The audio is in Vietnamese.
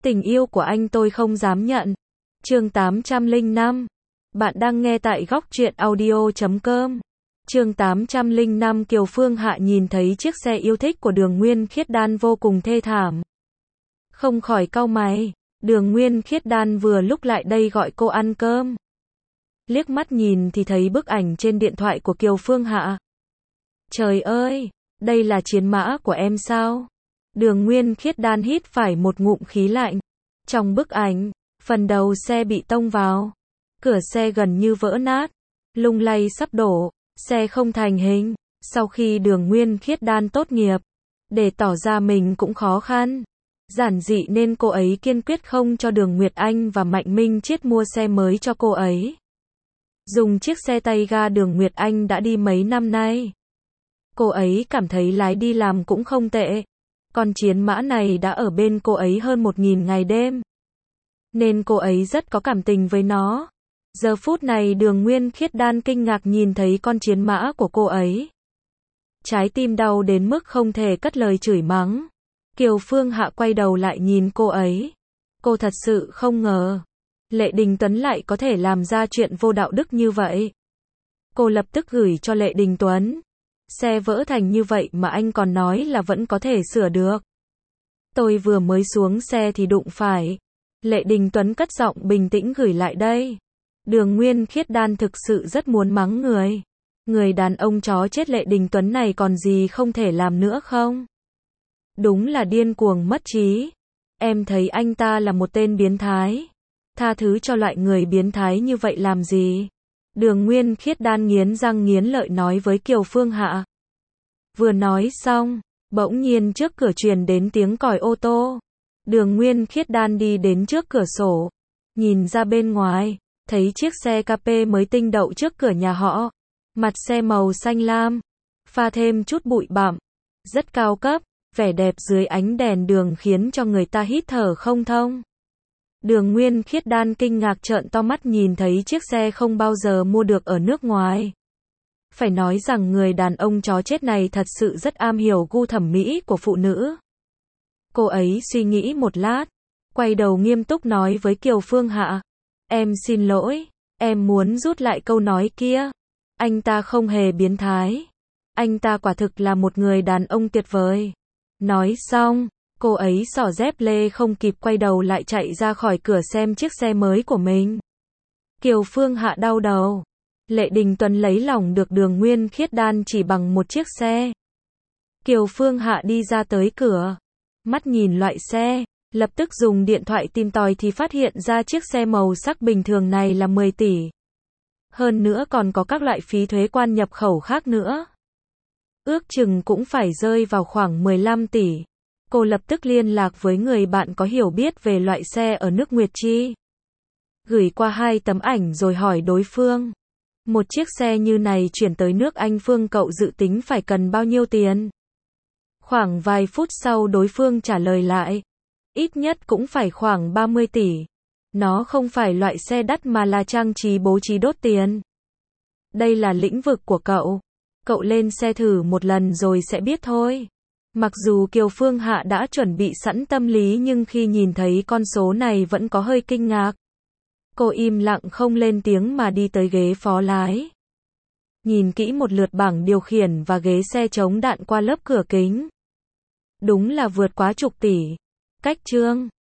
Tình yêu của anh tôi không dám nhận. Chương 805. Bạn đang nghe tại góc truyện audio.com. Chương 805. Kiều Phương Hạ nhìn thấy chiếc xe yêu thích của Đường Nguyên Khiết Đan vô cùng thê thảm. Không khỏi cau mày. Đường Nguyên Khiết Đan vừa lúc lại đây gọi cô ăn cơm. Liếc mắt nhìn thì thấy bức ảnh trên điện thoại của Kiều Phương Hạ. Trời ơi, đây là chiến mã của em sao? Đường Nguyên Khiết Đan hít phải một ngụm khí lạnh. Trong bức ảnh, phần đầu xe bị tông vào. Cửa xe gần như vỡ nát, lung lay sắp đổ, xe không thành hình. Sau khi Đường Nguyên Khiết Đan tốt nghiệp, để tỏ ra mình cũng khó khăn, giản dị nên cô ấy kiên quyết không cho Đường Nguyệt Anh và Mạnh Minh Chiết mua xe mới cho cô ấy. Dùng chiếc xe tay ga Đường Nguyệt Anh đã đi mấy năm nay. Cô ấy cảm thấy lái đi làm cũng không tệ. Con chiến mã này đã ở bên cô ấy hơn 1000 ngày đêm. Nên cô ấy rất có cảm tình với nó. Giờ phút này Đường Nguyên Khiết Đan kinh ngạc nhìn thấy con chiến mã của cô ấy. Trái tim đau đến mức không thể cất lời chửi mắng. Kiều Phương Hạ quay đầu lại nhìn cô ấy. Cô thật sự không ngờ Lệ Đình Tuấn lại có thể làm ra chuyện vô đạo đức như vậy. Cô lập tức gửi cho Lệ Đình Tuấn. Xe vỡ thành như vậy mà anh còn nói là vẫn có thể sửa được. Tôi vừa mới xuống xe thì đụng phải. Lệ Đình Tuấn cất giọng bình tĩnh gửi lại đây. Đường Nguyên Khiết Đan thực sự rất muốn mắng người. Người đàn ông chó chết Lệ Đình Tuấn này còn gì không thể làm nữa không? Đúng là điên cuồng mất trí. Em thấy anh ta là một tên biến thái. Tha thứ cho loại người biến thái như vậy làm gì? Đường Nguyên Khiết Đan nghiến răng nghiến lợi nói với Kiều Phương Hạ. Vừa nói xong, bỗng nhiên trước cửa truyền đến tiếng còi ô tô. Đường Nguyên Khiết Đan đi đến trước cửa sổ, nhìn ra bên ngoài, thấy chiếc xe Capê mới tinh đậu trước cửa nhà họ. Mặt xe màu xanh lam, pha thêm chút bụi bặm, rất cao cấp, vẻ đẹp dưới ánh đèn đường khiến cho người ta hít thở không thông. Đường Nguyên Khiết Đan kinh ngạc trợn to mắt nhìn thấy chiếc xe không bao giờ mua được ở nước ngoài. Phải nói rằng người đàn ông chó chết này thật sự rất am hiểu gu thẩm mỹ của phụ nữ. Cô ấy suy nghĩ một lát, quay đầu nghiêm túc nói với Kiều Phương Hạ. Em xin lỗi, em muốn rút lại câu nói kia. Anh ta không hề biến thái. Anh ta quả thực là một người đàn ông tuyệt vời. Nói xong, cô ấy xỏ dép lê không kịp quay đầu lại chạy ra khỏi cửa xem chiếc xe mới của mình. Kiều Phương Hạ đau đầu. Lệ Đình Tuấn lấy lòng được Đường Nguyên Khiết Đan chỉ bằng một chiếc xe. Kiều Phương Hạ đi ra tới cửa, mắt nhìn loại xe, lập tức dùng điện thoại tìm tòi thì phát hiện ra chiếc xe màu sắc bình thường này là 10 tỷ. Hơn nữa còn có các loại phí thuế quan nhập khẩu khác nữa. Ước chừng cũng phải rơi vào khoảng 15 tỷ. Cô lập tức liên lạc với người bạn có hiểu biết về loại xe ở nước Nguyệt Chi. Gửi qua 2 tấm ảnh rồi hỏi đối phương. Một chiếc xe như này chuyển tới nước Anh Phương cậu dự tính phải cần bao nhiêu tiền? Khoảng vài phút sau đối phương trả lời lại. Ít nhất cũng phải khoảng 30 tỷ. Nó không phải loại xe đắt mà là trang trí bố trí đốt tiền. Đây là lĩnh vực của cậu. Cậu lên xe thử một lần rồi sẽ biết thôi. Mặc dù Kiều Phương Hạ đã chuẩn bị sẵn tâm lý nhưng khi nhìn thấy con số này vẫn có hơi kinh ngạc. Cô im lặng không lên tiếng mà đi tới ghế phó lái. Nhìn kỹ một lượt bảng điều khiển và ghế xe chống đạn qua lớp cửa kính. Đúng là vượt quá chục tỷ. Cách chương